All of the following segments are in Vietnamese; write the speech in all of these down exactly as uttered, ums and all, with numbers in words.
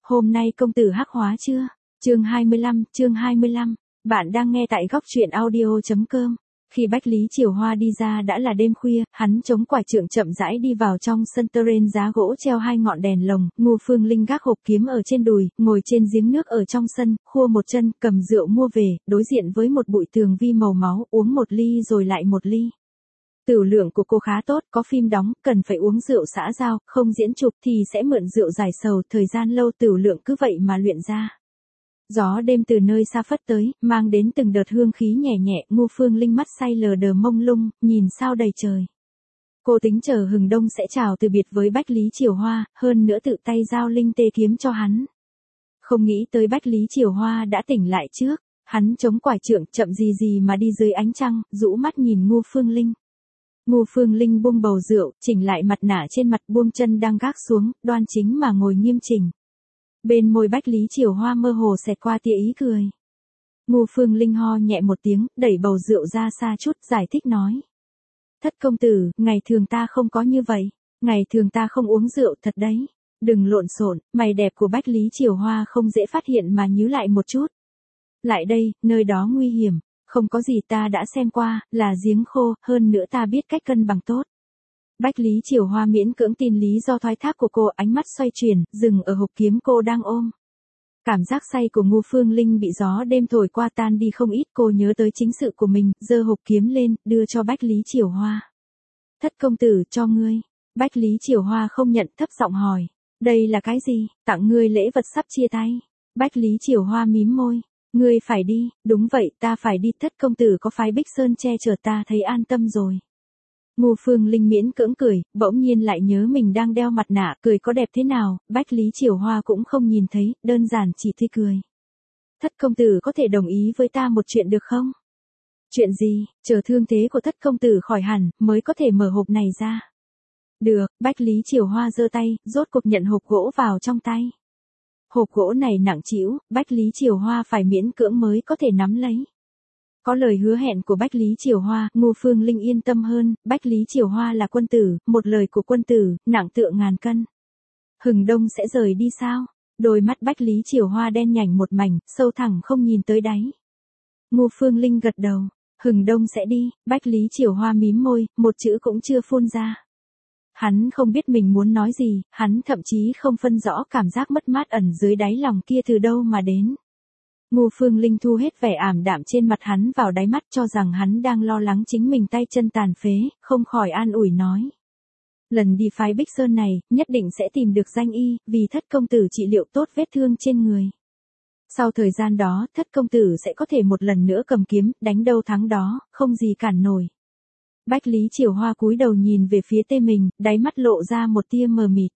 Hôm nay công tử hắc hóa chưa? Chương hai mươi lăm, chương hai mươi lăm. Bạn đang nghe tại góc truyện audio chấm com. Khi Bách Lý Chiều Hoa đi ra đã là đêm khuya, hắn chống quải trượng chậm rãi đi vào trong sân terrain giá gỗ treo hai ngọn đèn lồng, Ngô Phương Linh gác hộp kiếm ở trên đùi, ngồi trên giếng nước ở trong sân, khua một chân, cầm rượu mua về, đối diện với một bụi tường vi màu máu, uống một ly rồi lại một ly. Tửu lượng của cô khá tốt, có phim đóng, cần phải uống rượu xã giao, không diễn chụp thì sẽ mượn rượu giải sầu, thời gian lâu tửu lượng cứ vậy mà luyện ra. Gió đêm từ nơi xa phất tới, mang đến từng đợt hương khí nhẹ nhẹ, Ngô Phương Linh mắt say lờ đờ mông lung, nhìn sao đầy trời. Cô tính chờ hừng đông sẽ chào từ biệt với Bách Lý Chiều Hoa, hơn nữa tự tay giao linh tê kiếm cho hắn. Không nghĩ tới Bách Lý Chiều Hoa đã tỉnh lại trước, hắn chống quải trượng chậm gì gì mà đi dưới ánh trăng, rũ mắt nhìn Ngô Phương Linh. Ngô Phương Linh buông bầu rượu, chỉnh lại mặt nạ trên mặt, buông chân đang gác xuống, đoan chính mà ngồi nghiêm chỉnh. Bên môi Bách Lý Chiều Hoa mơ hồ xẹt qua tia ý cười. Ngô Phương Linh ho nhẹ một tiếng, đẩy bầu rượu ra xa chút, giải thích nói. Thất công tử, ngày thường ta không có như vậy, ngày thường ta không uống rượu thật đấy. Đừng lộn xộn, mày đẹp của Bách Lý Chiều Hoa không dễ phát hiện mà nhíu lại một chút. Lại đây, nơi đó nguy hiểm. Không có gì, ta đã xem qua, là giếng khô, hơn nữa ta biết cách cân bằng tốt. Bách Lý Chiều Hoa miễn cưỡng tin lý do thoái thác của cô, ánh mắt xoay chuyển, dừng ở hộp kiếm cô đang ôm. Cảm giác say của Ngô Phương Linh bị gió đêm thổi qua tan đi không ít, cô nhớ tới chính sự của mình, giơ hộp kiếm lên, đưa cho Bách Lý Chiều Hoa. Thất công tử, cho ngươi. Bách Lý Chiều Hoa không nhận, thấp giọng hỏi. Đây là cái gì? Tặng ngươi lễ vật sắp chia tay. Bách Lý Chiều Hoa mím môi. Ngươi phải đi, đúng vậy, ta phải đi, thất công tử có phái Bích Sơn che chở ta thấy an tâm rồi. Ngô Phương Linh miễn cưỡng cười, bỗng nhiên lại nhớ mình đang đeo mặt nạ, cười có đẹp thế nào, Bách Lý Chiều Hoa cũng không nhìn thấy, đơn giản chỉ tươi cười. Thất công tử có thể đồng ý với ta một chuyện được không? Chuyện gì, chờ thương thế của thất công tử khỏi hẳn, mới có thể mở hộp này ra. Được, Bách Lý Chiều Hoa giơ tay, rốt cuộc nhận hộp gỗ vào trong tay. Hộp gỗ này nặng trĩu, Bách Lý Chiều Hoa phải miễn cưỡng mới có thể nắm lấy. Có lời hứa hẹn của Bách Lý Chiều Hoa, Ngô Phương Linh yên tâm hơn, Bách Lý Chiều Hoa là quân tử, một lời của quân tử, nặng tựa ngàn cân. Hừng đông sẽ rời đi sao? Đôi mắt Bách Lý Chiều Hoa đen nhảnh một mảnh, sâu thẳng không nhìn tới đáy. Ngô Phương Linh gật đầu, hừng đông sẽ đi, Bách Lý Chiều Hoa mím môi, một chữ cũng chưa phun ra. Hắn không biết mình muốn nói gì, hắn thậm chí không phân rõ cảm giác mất mát ẩn dưới đáy lòng kia từ đâu mà đến. Ngô Phương Linh thu hết vẻ ảm đạm trên mặt hắn vào đáy mắt, cho rằng hắn đang lo lắng chính mình tay chân tàn phế, không khỏi an ủi nói. Lần đi phái Bích Sơn này, nhất định sẽ tìm được danh y, vì thất công tử trị liệu tốt vết thương trên người. Sau thời gian đó, thất công tử sẽ có thể một lần nữa cầm kiếm, đánh đâu thắng đó, không gì cản nổi. Bách Lý Chiều Hoa cúi đầu nhìn về phía tê mình, đáy mắt lộ ra một tia mờ mịt.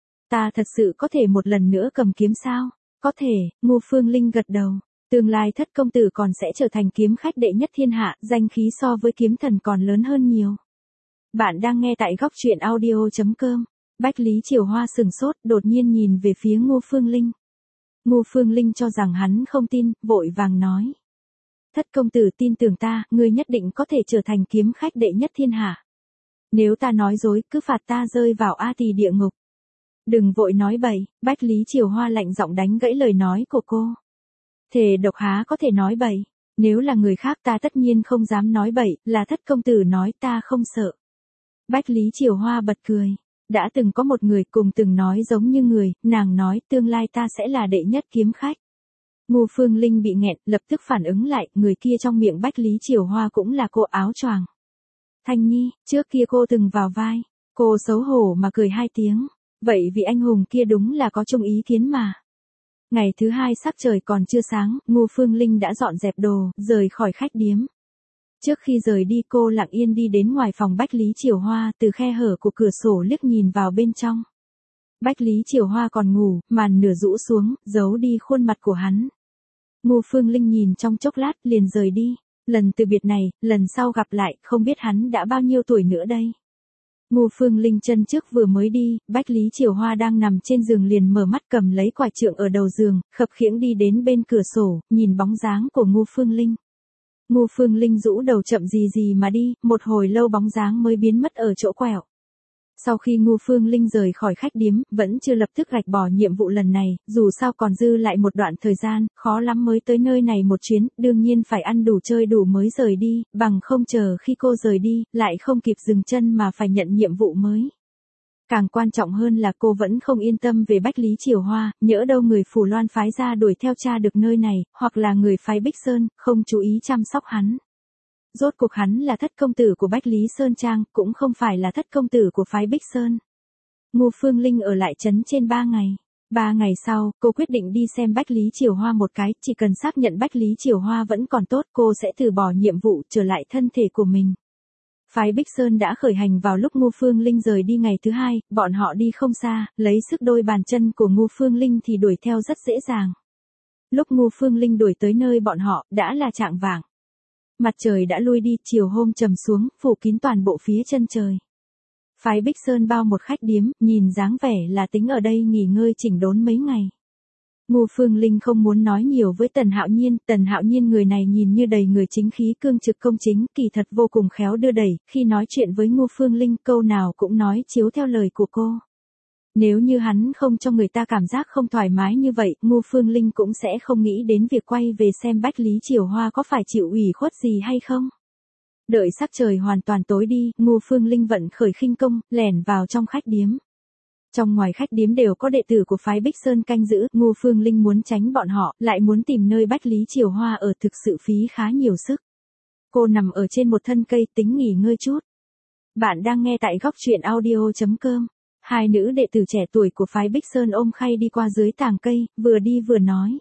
Ta thật sự có thể một lần nữa cầm kiếm sao? Có thể, Ngô Phương Linh gật đầu. Tương lai thất công tử còn sẽ trở thành kiếm khách đệ nhất thiên hạ, danh khí so với kiếm thần còn lớn hơn nhiều. Bạn đang nghe tại góc truyện audio chấm com. Bách Lý Chiều Hoa sừng sốt, đột nhiên nhìn về phía Ngô Phương Linh. Ngô Phương Linh cho rằng hắn không tin, vội vàng nói. Thất công tử tin tưởng ta, ngươi nhất định có thể trở thành kiếm khách đệ nhất thiên hạ. Nếu ta nói dối, cứ phạt ta rơi vào A Tỳ địa ngục. Đừng vội nói bậy, Bách Lý Chiều Hoa lạnh giọng đánh gãy lời nói của cô. Thề độc há có thể nói bậy, nếu là người khác ta tất nhiên không dám nói bậy, là thất công tử nói ta không sợ. Bách Lý Chiều Hoa bật cười. Đã từng có một người cùng từng nói giống như người, nàng nói tương lai ta sẽ là đệ nhất kiếm khách. Ngô Phương Linh bị nghẹn, lập tức phản ứng lại, người kia trong miệng Bách Lý Chiều Hoa cũng là cô áo choàng. Thanh Nhi, trước kia cô từng vào vai, cô xấu hổ mà cười hai tiếng, vậy vì anh hùng kia đúng là có chung ý kiến mà. Ngày thứ hai sắc trời còn chưa sáng, Ngô Phương Linh đã dọn dẹp đồ, rời khỏi khách điếm. Trước khi rời đi cô lặng yên đi đến ngoài phòng Bách Lý Chiều Hoa, từ khe hở của cửa sổ liếc nhìn vào bên trong. Bách Lý Chiều Hoa còn ngủ, màn nửa rũ xuống, giấu đi khuôn mặt của hắn. Ngô Phương Linh nhìn trong chốc lát, liền rời đi. Lần từ biệt này, lần sau gặp lại, không biết hắn đã bao nhiêu tuổi nữa đây. Ngô Phương Linh chân trước vừa mới đi, Bách Lý Chiều Hoa đang nằm trên giường liền mở mắt cầm lấy quải trượng ở đầu giường, khập khiễng đi đến bên cửa sổ, nhìn bóng dáng của Ngô Phương Linh. Ngô Phương Linh rũ đầu chậm gì gì mà đi, một hồi lâu bóng dáng mới biến mất ở chỗ quẹo. Sau khi Ngô Phương Linh rời khỏi khách điếm, vẫn chưa lập tức gạch bỏ nhiệm vụ lần này, dù sao còn dư lại một đoạn thời gian, khó lắm mới tới nơi này một chuyến, đương nhiên phải ăn đủ chơi đủ mới rời đi, bằng không chờ khi cô rời đi, lại không kịp dừng chân mà phải nhận nhiệm vụ mới. Càng quan trọng hơn là cô vẫn không yên tâm về Bách Lý Triều Hoa, nhỡ đâu người Phủ Loan phái ra đuổi theo cha được nơi này, hoặc là người phái Bích Sơn, không chú ý chăm sóc hắn. Rốt cuộc hắn là thất công tử của Bách Lý Sơn Trang, cũng không phải là thất công tử của phái Bích Sơn. Ngô Phương Linh ở lại trấn trên ba ngày. Ba ngày sau, cô quyết định đi xem Bách Lý Triều Hoa một cái, chỉ cần xác nhận Bách Lý Triều Hoa vẫn còn tốt, cô sẽ từ bỏ nhiệm vụ trở lại thân thể của mình. Phái Bích Sơn đã khởi hành vào lúc Ngô Phương Linh rời đi ngày thứ hai, bọn họ đi không xa, lấy sức đôi bàn chân của Ngô Phương Linh thì đuổi theo rất dễ dàng. Lúc Ngô Phương Linh đuổi tới nơi bọn họ, đã là chạng vạng. Mặt trời đã lui đi, chiều hôm trầm xuống, phủ kín toàn bộ phía chân trời. Phái Bích Sơn bao một khách điếm, nhìn dáng vẻ là tính ở đây nghỉ ngơi chỉnh đốn mấy ngày. Ngô Phương Linh không muốn nói nhiều với Tần Hạo Nhiên, Tần Hạo Nhiên người này nhìn như đầy người chính khí cương trực công chính, kỳ thật vô cùng khéo đưa đẩy, khi nói chuyện với Ngô Phương Linh câu nào cũng nói chiếu theo lời của cô. Nếu như hắn không cho người ta cảm giác không thoải mái như vậy, Ngô Phương Linh cũng sẽ không nghĩ đến việc quay về xem Bách Lý Triều Hoa có phải chịu ủy khuất gì hay không. Đợi sắc trời hoàn toàn tối đi, Ngô Phương Linh vận khởi khinh công, lẻn vào trong khách điếm. Trong ngoài khách điếm đều có đệ tử của phái Bích Sơn canh giữ, Ngô Phương Linh muốn tránh bọn họ, lại muốn tìm nơi Bách Lý Triều Hoa ở thực sự phí khá nhiều sức. Cô nằm ở trên một thân cây tính nghỉ ngơi chút. Bạn đang nghe tại góc truyện audio chấm com. Hai nữ đệ tử trẻ tuổi của phái Bích Sơn ôm khay đi qua dưới tàng cây, vừa đi vừa nói.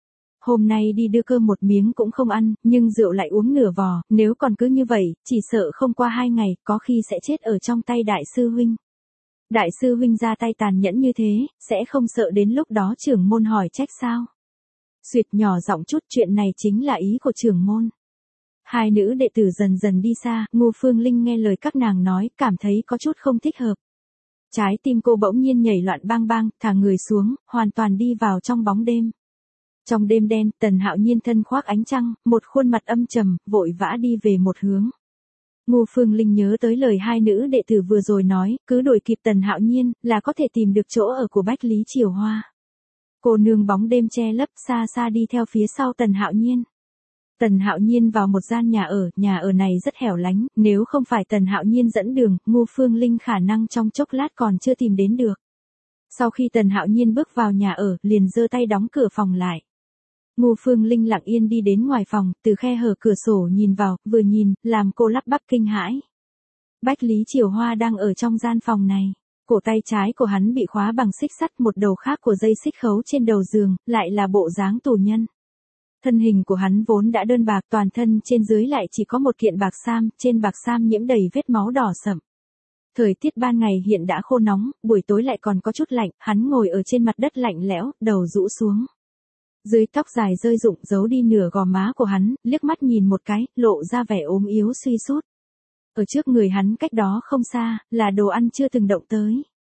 Hôm nay đi đưa cơm một miếng cũng không ăn, nhưng rượu lại uống nửa vò, nếu còn cứ như vậy, chỉ sợ không qua hai ngày, có khi sẽ chết ở trong tay đại sư huynh. Đại sư huynh ra tay tàn nhẫn như thế, sẽ không sợ đến lúc đó trưởng môn hỏi trách sao? Xuyệt nhỏ giọng chút, chuyện này chính là ý của trưởng môn. Hai nữ đệ tử dần dần đi xa, Ngô Phương Linh nghe lời các nàng nói, cảm thấy có chút không thích hợp. Trái tim cô bỗng nhiên nhảy loạn bang bang, thả người xuống, hoàn toàn đi vào trong bóng đêm. Trong đêm đen, Tần Hạo Nhiên thân khoác ánh trăng, một khuôn mặt âm trầm, vội vã đi về một hướng. Ngô Phương Linh nhớ tới lời hai nữ đệ tử vừa rồi nói, cứ đuổi kịp Tần Hạo Nhiên, là có thể tìm được chỗ ở của Bách Lý Triều Hoa. Cô nương bóng đêm che lấp, xa xa đi theo phía sau Tần Hạo Nhiên. Tần Hạo Nhiên vào một gian nhà ở, nhà ở này rất hẻo lánh, nếu không phải Tần Hạo Nhiên dẫn đường, Ngô Phương Linh khả năng trong chốc lát còn chưa tìm đến được. Sau khi Tần Hạo Nhiên bước vào nhà ở, liền giơ tay đóng cửa phòng lại. Ngô Phương Linh lặng yên đi đến ngoài phòng, từ khe hở cửa sổ nhìn vào, vừa nhìn, làm cô lắp bắp kinh hãi. Bách Lý Triều Hoa đang ở trong gian phòng này. Cổ tay trái của hắn bị khóa bằng xích sắt, một đầu khác của dây xích khấu trên đầu giường, lại là bộ dáng tù nhân. Thân hình của hắn vốn đã đơn bạc, toàn thân trên dưới lại chỉ có một kiện bạc sam, trên bạc sam nhiễm đầy vết máu đỏ sậm. Thời tiết ban ngày hiện đã khô nóng, buổi tối lại còn có chút lạnh, hắn ngồi ở trên mặt đất lạnh lẽo, đầu rũ xuống. Dưới tóc dài rơi rụng giấu đi nửa gò má của hắn, liếc mắt nhìn một cái, lộ ra vẻ ốm yếu suy sút. Ở trước người hắn cách đó không xa, là đồ ăn chưa từng động tới.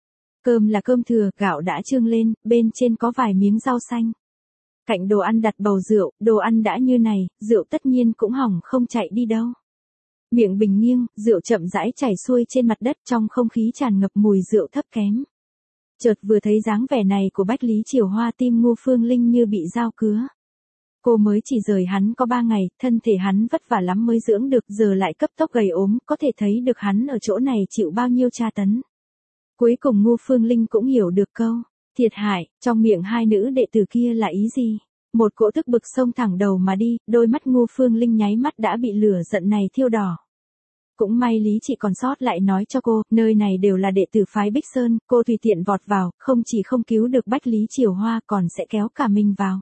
Cơm là cơm thừa, gạo đã trương lên, bên trên có vài miếng rau xanh. Cạnh đồ ăn đặt bầu rượu, đồ ăn đã như này, rượu tất nhiên cũng hỏng không chạy đi đâu. Miệng bình nghiêng, rượu chậm rãi chảy xuôi trên mặt đất, trong không khí tràn ngập mùi rượu thấp kém. Chợt vừa thấy dáng vẻ này của Bách Lý Triều Hoa, tim Ngô Phương Linh như bị dao cứa. Cô mới chỉ rời hắn có ba ngày, thân thể hắn vất vả lắm mới dưỡng được, giờ lại cấp tốc gầy ốm, có thể thấy được hắn ở chỗ này chịu bao nhiêu tra tấn. Cuối cùng Ngô Phương Linh cũng hiểu được câu thiệt hại trong miệng hai nữ đệ tử kia là ý gì. Một cỗ tức bực xông thẳng đầu mà đi, đôi mắt Ngô Phương Linh nháy mắt đã bị lửa giận này thiêu đỏ. Cũng may lý chị còn sót lại nói cho cô, nơi này đều là đệ tử phái Bích Sơn, cô tùy tiện vọt vào, không chỉ không cứu được Bách Lý Triều Hoa còn sẽ kéo cả mình vào.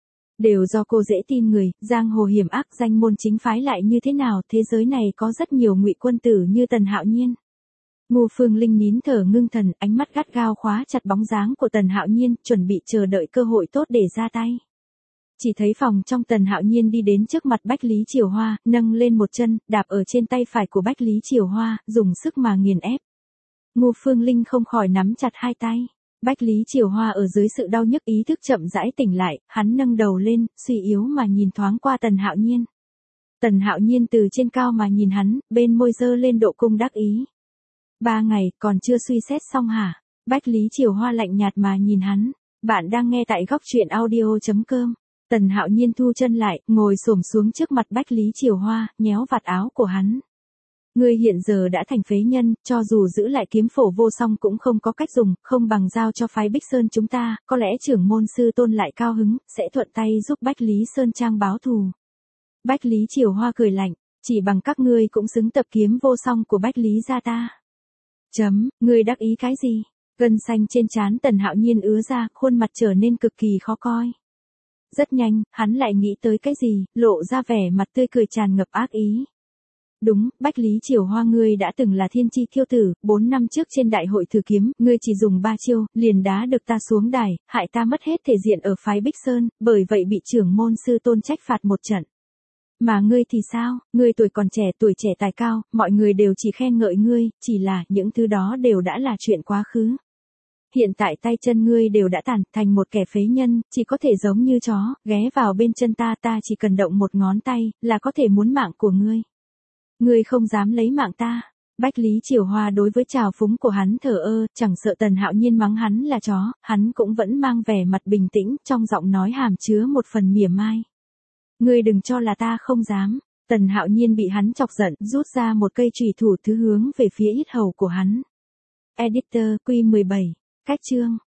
Đều do cô dễ tin người, giang hồ hiểm ác, danh môn chính phái lại như thế nào, thế giới này có rất nhiều ngụy quân tử như Tần Hạo Nhiên. Ngô Phương Linh nín thở ngưng thần, ánh mắt gắt gao khóa chặt bóng dáng của Tần Hạo Nhiên, chuẩn bị chờ đợi cơ hội tốt để ra tay. Chỉ thấy phòng trong, Tần Hạo Nhiên đi đến trước mặt Bách Lý Triều Hoa, nâng lên một chân, đạp ở trên tay phải của Bách Lý Triều Hoa, dùng sức mà nghiền ép. Ngô Phương Linh không khỏi nắm chặt hai tay. Bách Lý Triều Hoa ở dưới sự đau nhức ý thức chậm rãi tỉnh lại, hắn nâng đầu lên, suy yếu mà nhìn thoáng qua Tần Hạo Nhiên. Tần Hạo Nhiên từ trên cao mà nhìn hắn, bên môi giơ lên độ cung đắc ý. Ba ngày, còn chưa suy xét xong hả? Bách Lý Chiều Hoa lạnh nhạt mà nhìn hắn. Bạn đang nghe tại góc truyện audio.com. Tần Hạo Nhiên thu chân lại, ngồi xổm xuống trước mặt Bách Lý Chiều Hoa, nhéo vạt áo của hắn. Ngươi hiện giờ đã thành phế nhân, cho dù giữ lại kiếm phổ vô song cũng không có cách dùng, không bằng giao cho phái Bích Sơn chúng ta, có lẽ trưởng môn sư tôn lại cao hứng, sẽ thuận tay giúp Bách Lý Sơn Trang báo thù. Bách Lý Chiều Hoa cười lạnh, chỉ bằng các ngươi cũng xứng tập kiếm vô song của Bách Lý gia ta. Chấm, ngươi đắc ý cái gì? Gân xanh trên trán Tần Hạo Nhiên ứa ra, khuôn mặt trở nên cực kỳ khó coi. Rất nhanh, hắn lại nghĩ tới cái gì, lộ ra vẻ mặt tươi cười tràn ngập ác ý. Đúng, Bách Lý Chiều Hoa ngươi đã từng là thiên chi kiêu tử, bốn năm trước trên đại hội thử kiếm, ngươi chỉ dùng ba chiêu, liền đá được ta xuống đài, hại ta mất hết thể diện ở phái Bích Sơn, bởi vậy bị trưởng môn sư tôn trách phạt một trận. Mà ngươi thì sao, ngươi tuổi còn trẻ, tuổi trẻ tài cao, mọi người đều chỉ khen ngợi ngươi, chỉ là những thứ đó đều đã là chuyện quá khứ. Hiện tại tay chân ngươi đều đã tàn, thành một kẻ phế nhân, chỉ có thể giống như chó, ghé vào bên chân ta, ta chỉ cần động một ngón tay, là có thể muốn mạng của ngươi. Ngươi không dám lấy mạng ta. Bách Lý Chiều Hoa đối với trào phúng của hắn thờ ơ, chẳng sợ Tần Hạo Nhiên mắng hắn là chó, hắn cũng vẫn mang vẻ mặt bình tĩnh, trong giọng nói hàm chứa một phần mỉa mai. Ngươi đừng cho là ta không dám. Tần Hạo Nhiên bị hắn chọc giận, rút ra một cây chùy thủ thứ hướng về phía yết hầu của hắn. Editor, Quy mười bảy, cách chương.